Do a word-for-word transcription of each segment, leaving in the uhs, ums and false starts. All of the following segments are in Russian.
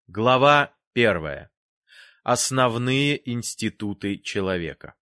Глава первая. Основные институты человека.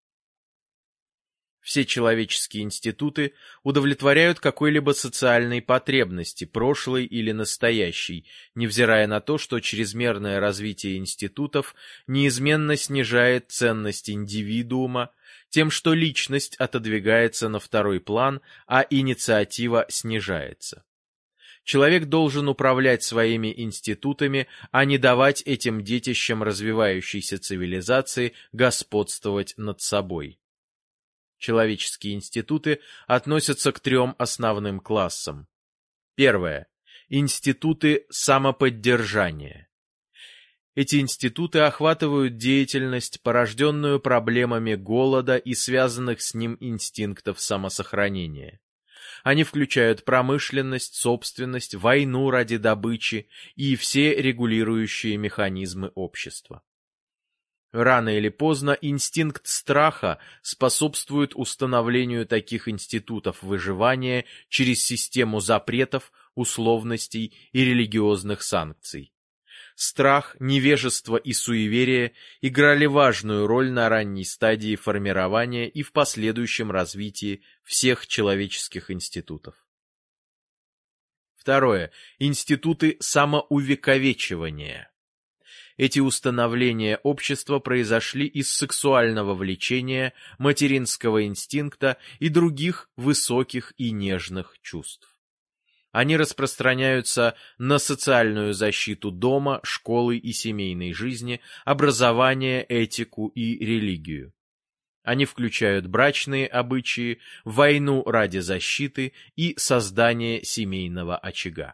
Все человеческие институты удовлетворяют какой-либо социальной потребности, прошлой или настоящей, невзирая на то, что чрезмерное развитие институтов неизменно снижает ценность индивидуума, тем, что личность отодвигается на второй план, а инициатива снижается. Человек должен управлять своими институтами, а не давать этим детищам развивающейся цивилизации господствовать над собой. Человеческие институты относятся к трем основным классам. Первое. Институты самоподдержания. Эти институты охватывают деятельность, порожденную проблемами голода и связанных с ним инстинктов самосохранения. Они включают промышленность, собственность, войну ради добычи и все регулирующие механизмы общества. Рано или поздно инстинкт страха способствует установлению таких институтов выживания через систему запретов, условностей и религиозных санкций. Страх, невежество и суеверие играли важную роль на ранней стадии формирования и в последующем развитии всех человеческих институтов. Второе. Институты самоувековечивания. Эти установления общества произошли из сексуального влечения, материнского инстинкта и других высоких и нежных чувств. Они распространяются на социальную защиту дома, школы и семейной жизни, образование, этику и религию. Они включают брачные обычаи, войну ради защиты и создание семейного очага.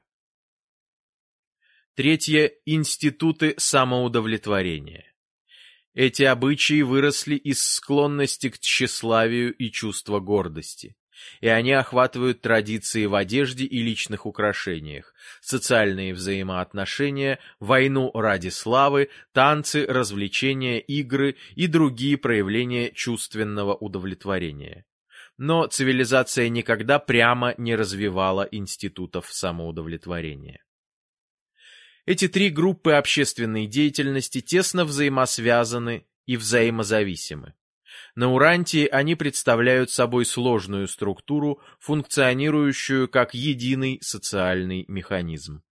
Третье. Институты самоудовлетворения. Эти обычаи выросли из склонности к тщеславию и чувства гордости. И они охватывают традиции в одежде и личных украшениях, социальные взаимоотношения, войну ради славы, танцы, развлечения, игры и другие проявления чувственного удовлетворения. Но цивилизация никогда прямо не развивала институтов самоудовлетворения. Эти три группы общественной деятельности тесно взаимосвязаны и взаимозависимы. На Урантии они представляют собой сложную структуру, функционирующую как единый социальный механизм.